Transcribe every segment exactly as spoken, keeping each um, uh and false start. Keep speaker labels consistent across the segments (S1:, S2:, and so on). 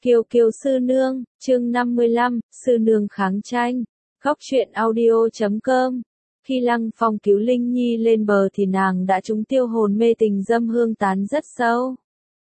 S1: Kiều Kiều sư nương, chương năm mươi lăm, sư nương kháng tranh. Góc truyện audio chấm com. Khi Lăng Phong cứu Linh Nhi lên bờ thì nàng đã trúng tiêu hồn mê tình dâm hương tán rất sâu.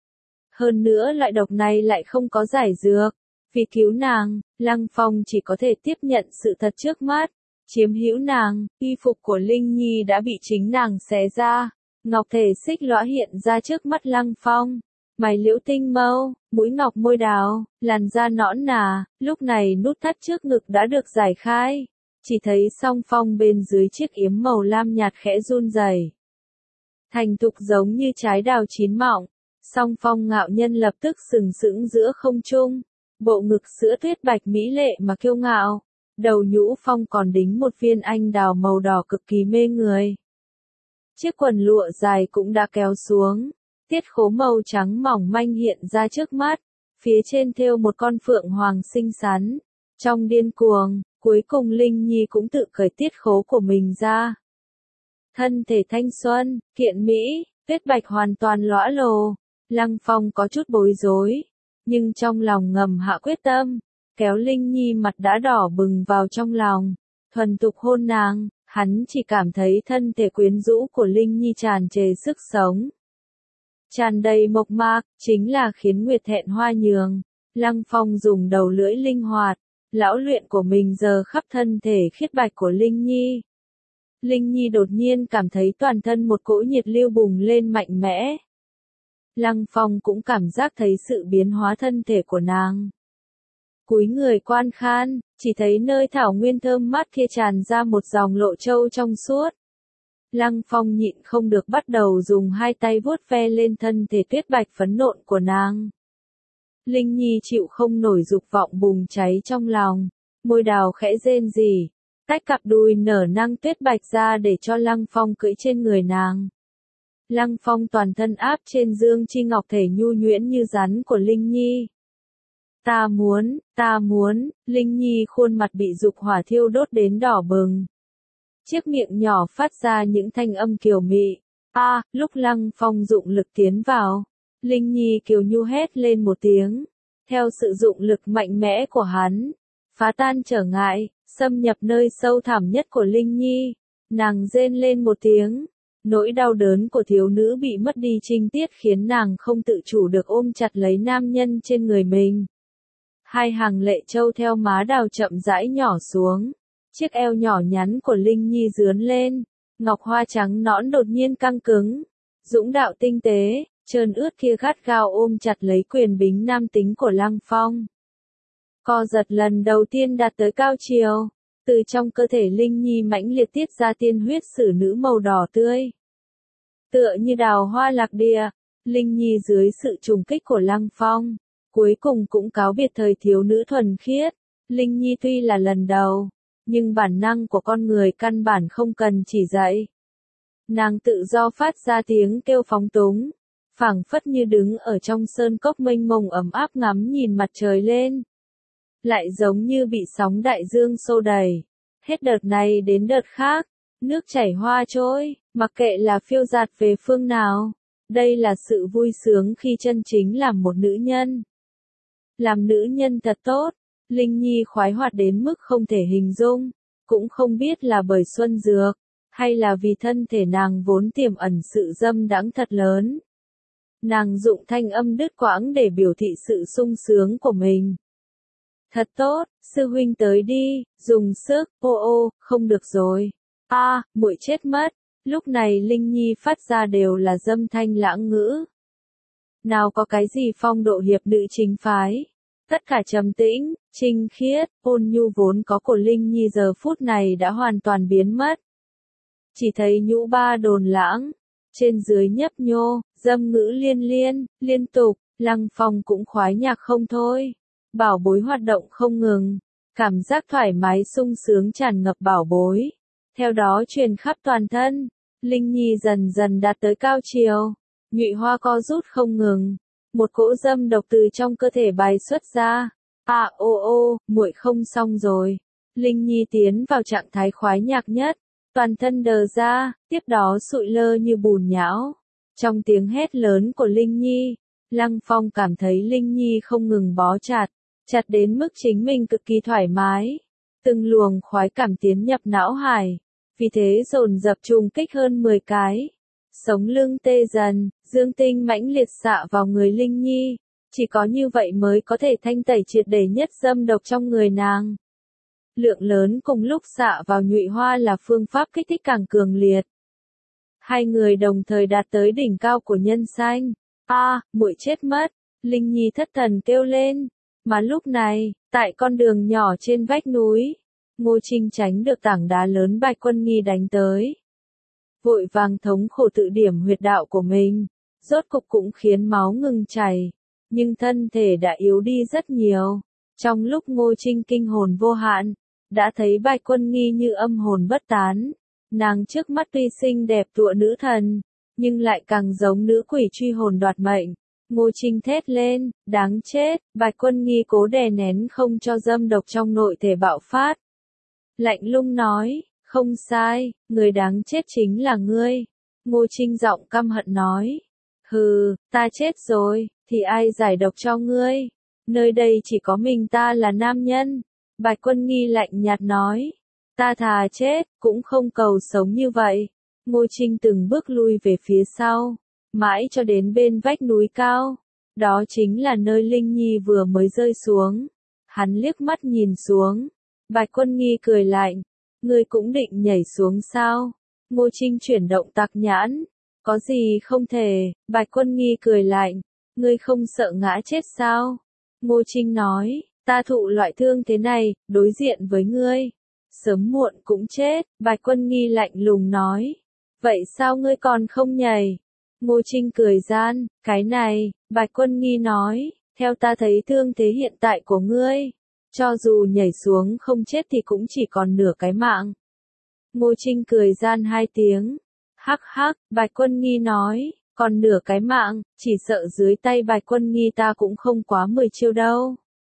S1: Hơn nữa loại độc này lại không có giải dược. Vì cứu nàng, Lăng Phong chỉ có thể tiếp nhận sự thật trước mắt. Chiếm hữu nàng, y phục của Linh Nhi đã bị chính nàng xé ra. Ngọc thể xích lõa hiện ra trước mắt Lăng Phong. Mày liễu tinh mâu, mũi ngọc môi đào, làn da nõn nà, lúc này nút thắt trước ngực đã được giải khai. Chỉ thấy song phong bên dưới chiếc yếm màu lam nhạt khẽ run rẩy. Thành thục giống như trái đào chín mọng, song phong ngạo nhân lập tức sừng sững giữa không trung. Bộ ngực sữa tuyết bạch mỹ lệ mà kiêu ngạo, đầu nhũ phong còn đính một viên anh đào màu đỏ cực kỳ mê người. Chiếc quần lụa dài cũng đã kéo xuống. Tiết khố màu trắng mỏng manh hiện ra trước mắt, phía trên thêu một con phượng hoàng xinh xắn. Trong điên cuồng, cuối cùng Linh Nhi cũng tự cởi tiết khố của mình ra. Thân thể thanh xuân, kiện mỹ, tuyết bạch hoàn toàn lõa lồ. Lăng Phong có chút bối rối, nhưng trong lòng ngầm hạ quyết tâm, kéo Linh Nhi mặt đã đỏ bừng vào trong lòng, thuần tục hôn nàng. Hắn chỉ cảm thấy thân thể quyến rũ của Linh Nhi tràn trề sức sống. Tràn đầy mộc mạc, chính là khiến Nguyệt thẹn hoa nhường. Lăng Phong dùng đầu lưỡi linh hoạt, lão luyện của mình giờ khắp thân thể khiết bạch của Linh Nhi. Linh Nhi đột nhiên cảm thấy toàn thân một cỗ nhiệt lưu bùng lên mạnh mẽ. Lăng Phong cũng cảm giác thấy sự biến hóa thân thể của nàng. Cúi người quan khan, chỉ thấy nơi thảo nguyên thơm mát kia tràn ra một dòng lộ châu trong suốt. Lăng Phong nhịn không được bắt đầu dùng hai tay vuốt ve lên thân thể tuyết bạch phấn nộn của nàng. Linh Nhi chịu không nổi dục vọng bùng cháy trong lòng, môi đào khẽ rên rỉ, tách cặp đùi nở năng tuyết bạch ra để cho Lăng Phong cưỡi trên người nàng. Lăng Phong toàn thân áp trên dương chi ngọc thể nhu nhuyễn như rắn của Linh Nhi. Ta muốn, ta muốn, Linh Nhi khuôn mặt bị dục hỏa thiêu đốt đến đỏ bừng. Chiếc miệng nhỏ phát ra những thanh âm kiều mị. A, à, lúc Lăng Phong dụng lực tiến vào, Linh Nhi kiều nhu hét lên một tiếng. Theo sự dụng lực mạnh mẽ của hắn, phá tan trở ngại, xâm nhập nơi sâu thẳm nhất của Linh Nhi, nàng rên lên một tiếng. Nỗi đau đớn của thiếu nữ bị mất đi trinh tiết khiến nàng không tự chủ được ôm chặt lấy nam nhân trên người mình. Hai hàng lệ châu theo má đào chậm rãi nhỏ xuống. Chiếc eo nhỏ nhắn của Linh Nhi dướn lên, ngọc hoa trắng nõn đột nhiên căng cứng. Dũng đạo tinh tế, trơn ướt kia gắt gao ôm chặt lấy quyền bính nam tính của Lăng Phong. Co giật lần đầu tiên đạt tới cao chiều, từ trong cơ thể Linh Nhi mãnh liệt tiết ra tiên huyết sử nữ màu đỏ tươi. Tựa như đào hoa lạc địa, Linh Nhi dưới sự trùng kích của Lăng Phong, cuối cùng cũng cáo biệt thời thiếu nữ thuần khiết. Linh Nhi tuy là lần đầu, nhưng bản năng của con người căn bản không cần chỉ dạy. Nàng tự do phát ra tiếng kêu phóng túng, phảng phất như đứng ở trong sơn cốc mênh mông ấm áp ngắm nhìn mặt trời lên. Lại giống như bị sóng đại dương xô đẩy, hết đợt này đến đợt khác, nước chảy hoa trôi, mặc kệ là phiêu dạt về phương nào. Đây là sự vui sướng khi chân chính làm một nữ nhân. Làm nữ nhân thật tốt. Linh Nhi khoái hoạt đến mức không thể hình dung, cũng không biết là bởi xuân dược, hay là vì thân thể nàng vốn tiềm ẩn sự dâm đãng thật lớn. Nàng dụng thanh âm đứt quãng để biểu thị sự sung sướng của mình. Thật tốt, sư huynh tới đi, dùng sức, ô ô, không được rồi. A, à, muội chết mất. Lúc này Linh Nhi phát ra đều là dâm thanh lãng ngữ. Nào có cái gì phong độ hiệp nữ chính phái. Tất cả trầm tĩnh, trinh khiết, ôn nhu vốn có của Linh Nhi giờ phút này đã hoàn toàn biến mất. Chỉ thấy nhũ ba đồn lãng, trên dưới nhấp nhô, dâm ngữ liên liên, liên tục, Lăng Phong cũng khoái nhạc không thôi. Bảo bối hoạt động không ngừng, cảm giác thoải mái sung sướng tràn ngập bảo bối. Theo đó truyền khắp toàn thân, Linh Nhi dần dần đạt tới cao chiều, nhụy hoa co rút không ngừng. Một cỗ dâm độc từ trong cơ thể bài xuất ra. À ô ô, muội không xong rồi. Linh Nhi tiến vào trạng thái khoái nhạc nhất, toàn thân đờ ra, tiếp đó sụi lơ như bùn nhão. Trong tiếng hét lớn của Linh Nhi, Lăng Phong cảm thấy Linh Nhi không ngừng bó chặt, chặt đến mức chính mình cực kỳ thoải mái. Từng luồng khoái cảm tiến nhập não hải, vì thế dồn dập trùng kích hơn mười cái. Sống lưng tê dần, dương tinh mãnh liệt xạ vào người Linh Nhi, chỉ có như vậy mới có thể thanh tẩy triệt để nhất dâm độc trong người nàng. Lượng lớn cùng lúc xạ vào nhụy hoa là phương pháp kích thích càng cường liệt. Hai người đồng thời đạt tới đỉnh cao của nhân sanh. A, à, muội chết mất, Linh Nhi thất thần kêu lên. Mà lúc này, tại con đường nhỏ trên vách núi, Ngô Trinh tránh được tảng đá lớn Bạch Quân Nghi đánh tới. Vội vàng thống khổ tự điểm huyệt đạo của mình, rốt cục cũng khiến máu ngừng chảy, nhưng thân thể đã yếu đi rất nhiều. Trong lúc Ngô Trinh kinh hồn vô hạn, đã thấy Bạch Quân Nghi như âm hồn bất tán. Nàng trước mắt tuy xinh đẹp tựa nữ thần, nhưng lại càng giống nữ quỷ truy hồn đoạt mệnh. Ngô Trinh thét lên, đáng chết, Bạch Quân Nghi cố đè nén không cho dâm độc trong nội thể bạo phát. Lạnh lùng nói, không sai, người đáng chết chính là ngươi. Ngô Trinh giọng căm hận nói, hừ, ta chết rồi, thì ai giải độc cho ngươi? Nơi đây chỉ có mình ta là nam nhân. Bạch Quân Nghi lạnh nhạt nói, ta thà chết, cũng không cầu sống như vậy. Ngô Trinh từng bước lui về phía sau, mãi cho đến bên vách núi cao. Đó chính là nơi Linh Nhi vừa mới rơi xuống. Hắn liếc mắt nhìn xuống. Bạch Quân Nghi cười lạnh, ngươi cũng định nhảy xuống sao? Ngô Trinh chuyển động tạc nhãn, có gì không thể? Bạch Quân Nghi cười lạnh, ngươi không sợ ngã chết sao? Ngô Trinh nói, ta thụ loại thương thế này, đối diện với ngươi, sớm muộn cũng chết. Bạch Quân Nghi lạnh lùng nói, vậy sao ngươi còn không nhảy? Ngô Trinh cười gian, cái này, Bạch Quân Nghi nói, theo ta thấy thương thế hiện tại của ngươi, cho dù nhảy xuống không chết thì cũng chỉ còn nửa cái mạng. Ngô Trinh cười gian hai tiếng, hắc hắc. Bạch Quân Nghi nói, còn nửa cái mạng, chỉ sợ dưới tay Bạch Quân Nghi ta cũng không quá mười chiêu đâu.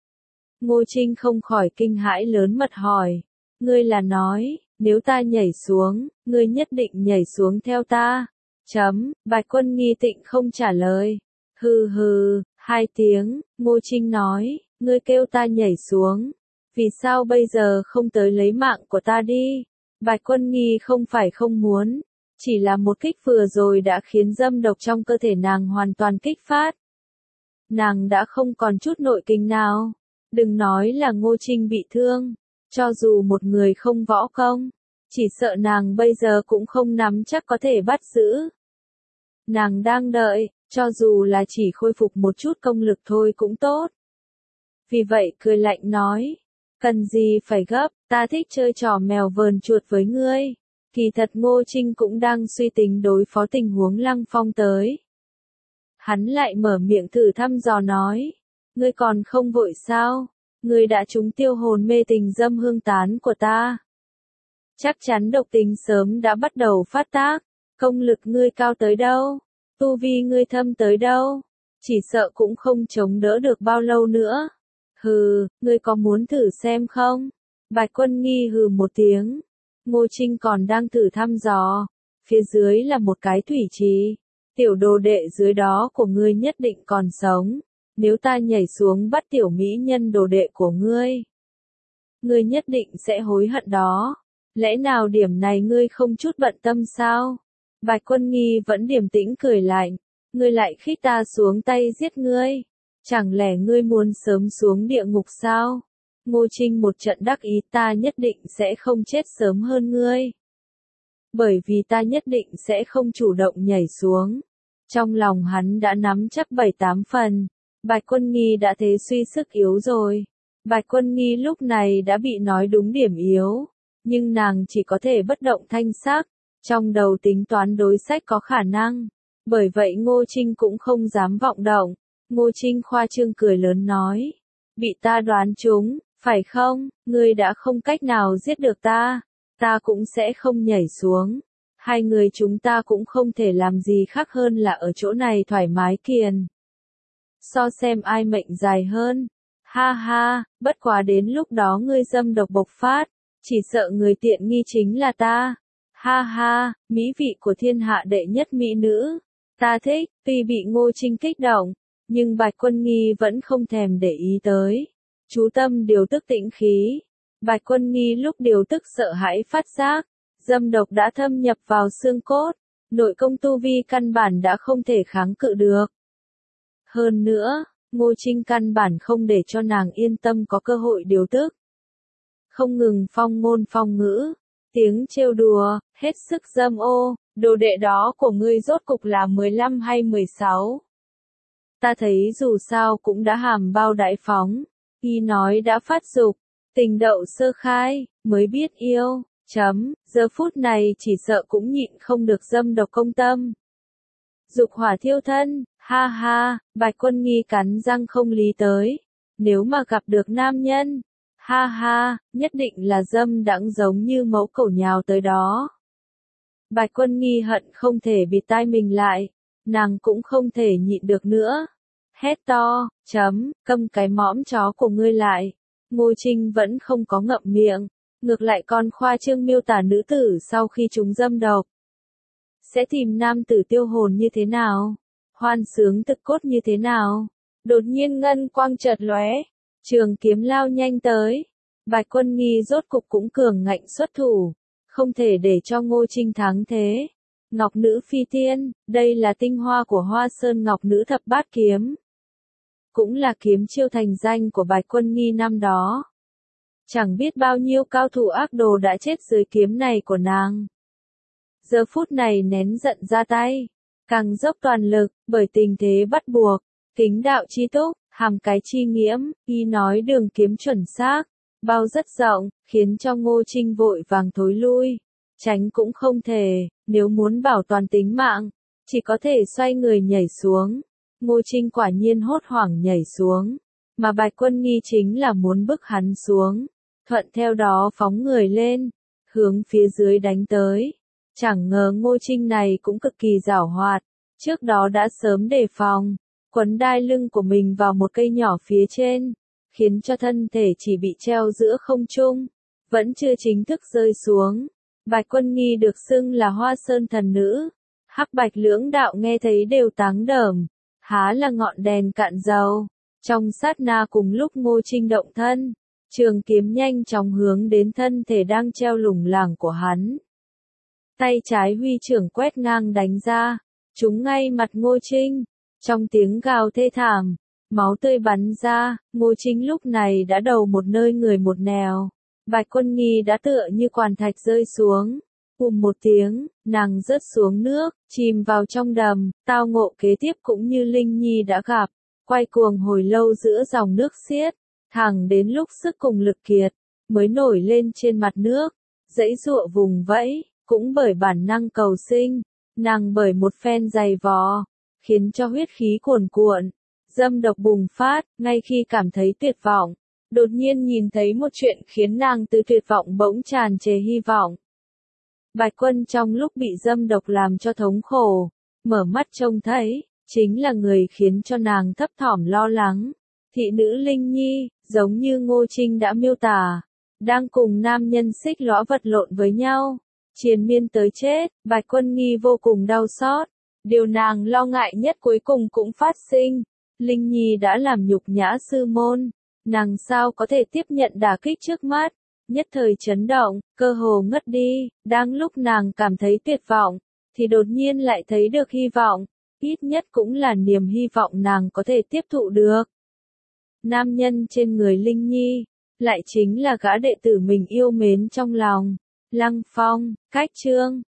S1: Ngô Trinh không khỏi kinh hãi lớn mật hỏi, ngươi là nói, nếu ta nhảy xuống, ngươi nhất định nhảy xuống theo ta? Chấm, Bạch Quân Nghi tịnh không trả lời. Hừ hừ, hai tiếng. Ngô Trinh nói, ngươi kêu ta nhảy xuống, vì sao bây giờ không tới lấy mạng của ta đi? Bạch Quân Nghi không phải không muốn, chỉ là một kích vừa rồi đã khiến dâm độc trong cơ thể nàng hoàn toàn kích phát. Nàng đã không còn chút nội kình nào. Đừng nói là Ngô Trinh bị thương, cho dù một người không võ công, chỉ sợ nàng bây giờ cũng không nắm chắc có thể bắt giữ. Nàng đang đợi, cho dù là chỉ khôi phục một chút công lực thôi cũng tốt. Vì vậy cười lạnh nói, cần gì phải gấp, ta thích chơi trò mèo vờn chuột với ngươi. Kỳ thật Ngô Trinh cũng đang suy tính đối phó tình huống Lăng Phong tới. Hắn lại mở miệng thử thăm dò nói, ngươi còn không vội sao? Ngươi đã trúng tiêu hồn mê tình dâm hương tán của ta. Chắc chắn độc tính sớm đã bắt đầu phát tác. Công lực ngươi cao tới đâu? Tu vi ngươi thâm tới đâu? Chỉ sợ cũng không chống đỡ được bao lâu nữa. Hừ, ngươi có muốn thử xem không? Bạch Quân Nghi hừ một tiếng. Ngô Trinh còn đang thử thăm dò. Phía dưới là một cái thủy trì. Tiểu đồ đệ dưới đó của ngươi nhất định còn sống. Nếu ta nhảy xuống bắt tiểu mỹ nhân đồ đệ của ngươi, ngươi nhất định sẽ hối hận đó. Lẽ nào điểm này ngươi không chút bận tâm sao? Bạch Quân Nghi vẫn điềm tĩnh cười lạnh, ngươi lại khích ta xuống tay giết ngươi. Chẳng lẽ ngươi muốn sớm xuống địa ngục sao? Ngô Trinh một trận đắc ý, ta nhất định sẽ không chết sớm hơn ngươi. Bởi vì ta nhất định sẽ không chủ động nhảy xuống. Trong lòng hắn đã nắm chắc bảy tám phần. Bạch Quân Nghi đã thế suy sức yếu rồi. Bạch Quân Nghi lúc này đã bị nói đúng điểm yếu, nhưng nàng chỉ có thể bất động thanh sắc, trong đầu tính toán đối sách có khả năng. Bởi vậy Ngô Trinh cũng không dám vọng động. Ngô Trinh khoa trương cười lớn nói, bị ta đoán trúng, phải không? Ngươi đã không cách nào giết được ta, ta cũng sẽ không nhảy xuống. Hai người chúng ta cũng không thể làm gì khác hơn là ở chỗ này thoải mái kiền. So xem ai mệnh dài hơn. Ha ha, bất quá đến lúc đó ngươi dâm độc bộc phát, chỉ sợ người tiện nghi chính là ta. Ha ha, mỹ vị của thiên hạ đệ nhất mỹ nữ. Ta thích, tuy bị Ngô Trinh kích động, Nhưng Bạch Quân Nghi vẫn không thèm để ý tới. Chú tâm điều tức tĩnh khí. Bạch Quân Nghi lúc điều tức sợ hãi phát giác, dâm độc đã thâm nhập vào xương cốt, nội công tu vi căn bản đã không thể kháng cự được. Hơn nữa, Ngô Trinh căn bản không để cho nàng yên tâm có cơ hội điều tức. Không ngừng phong ngôn phong ngữ, tiếng trêu đùa, hết sức dâm ô, đồ đệ đó của ngươi rốt cục là mười lăm hay mười sáu. Ta thấy dù sao cũng đã hàm bao đại phóng, y nói đã phát dục, tình đậu sơ khai, mới biết yêu, chấm, giờ phút này chỉ sợ cũng nhịn không được dâm độc công tâm. Dục hỏa thiêu thân, ha ha, Bạch Quân Nghi cắn răng không lý tới, nếu mà gặp được nam nhân, ha ha, nhất định là dâm đãng giống như mẫu cẩu nhào tới đó. Bạch Quân Nghi hận không thể bịt tai mình lại, nàng cũng không thể nhịn được nữa. Hét to, chấm, câm cái mõm chó của ngươi lại. Ngô Trinh vẫn không có ngậm miệng, ngược lại còn khoa trương miêu tả nữ tử sau khi chúng dâm độc. Sẽ tìm nam tử tiêu hồn như thế nào? Hoan sướng thực cốt như thế nào? Đột nhiên ngân quang chợt lóe, trường kiếm lao nhanh tới. Bạch Quân Nghi rốt cục cũng cường ngạnh xuất thủ, không thể để cho Ngô Trinh thắng thế. Ngọc nữ phi tiên, đây là tinh hoa của Hoa Sơn Ngọc nữ thập bát kiếm. Cũng là kiếm chiêu thành danh của Bạch Quân Nghi năm đó. Chẳng biết bao nhiêu cao thủ ác đồ đã chết dưới kiếm này của nàng. Giờ phút này nén giận ra tay, càng dốc toàn lực, bởi tình thế bắt buộc, kính đạo chi túc, hàm cái chi nghiễm, y nói đường kiếm chuẩn xác, bao rất rộng, khiến cho Ngô Trinh vội vàng thối lui. Tránh cũng không thể, nếu muốn bảo toàn tính mạng, chỉ có thể xoay người nhảy xuống. Ngô Trinh quả nhiên hốt hoảng nhảy xuống, mà Bạch Quân Nghi chính là muốn bức hắn xuống, thuận theo đó phóng người lên, hướng phía dưới đánh tới. Chẳng ngờ Ngô Trinh này cũng cực kỳ giảo hoạt, trước đó đã sớm đề phòng, quấn đai lưng của mình vào một cây nhỏ phía trên, khiến cho thân thể chỉ bị treo giữa không trung, vẫn chưa chính thức rơi xuống. Bạch Quân Nghi được xưng là Hoa Sơn thần nữ, hắc bạch lưỡng đạo nghe thấy đều táng đờm, há là ngọn đèn cạn dầu. Trong sát na cùng lúc Ngô Trinh động thân, trường kiếm nhanh chóng hướng đến thân thể đang treo lủng lẳng của hắn. Tay trái huy trưởng quét ngang đánh ra, trúng ngay mặt Ngô Trinh. Trong tiếng gào thê thảm, máu tươi bắn ra, Ngô Trinh lúc này đã đầu một nơi người một nẻo. Bạch Quân Nghi đã tựa như quản thạch rơi xuống. Bùm một tiếng, nàng rớt xuống nước, chìm vào trong đầm. Tao ngộ kế tiếp cũng như Linh Nhi đã gặp, quay cuồng hồi lâu giữa dòng nước xiết, thẳng đến lúc sức cùng lực kiệt, mới nổi lên trên mặt nước, giãy giụa vùng vẫy. Cũng bởi bản năng cầu sinh, nàng bởi một phen giày vò, khiến cho huyết khí cuồn cuộn, dâm độc bùng phát. Ngay khi cảm thấy tuyệt vọng, đột nhiên nhìn thấy một chuyện khiến nàng từ tuyệt vọng bỗng tràn trề hy vọng. Bạch Quân trong lúc bị dâm độc làm cho thống khổ, mở mắt trông thấy, chính là người khiến cho nàng thấp thỏm lo lắng. Thị nữ Linh Nhi, giống như Ngô Trinh đã miêu tả, đang cùng nam nhân xích lõa vật lộn với nhau. Triền miên tới chết, Bạch Quân Nghi vô cùng đau xót. Điều nàng lo ngại nhất cuối cùng cũng phát sinh. Linh Nhi đã làm nhục nhã sư môn. Nàng sao có thể tiếp nhận đả kích trước mắt. Nhất thời chấn động, cơ hồ ngất đi. Đang lúc nàng cảm thấy tuyệt vọng, thì đột nhiên lại thấy được hy vọng. Ít nhất cũng là niềm hy vọng nàng có thể tiếp thụ được. Nam nhân trên người Linh Nhi, lại chính là gã đệ tử mình yêu mến trong lòng. Lăng Phong, cách chương.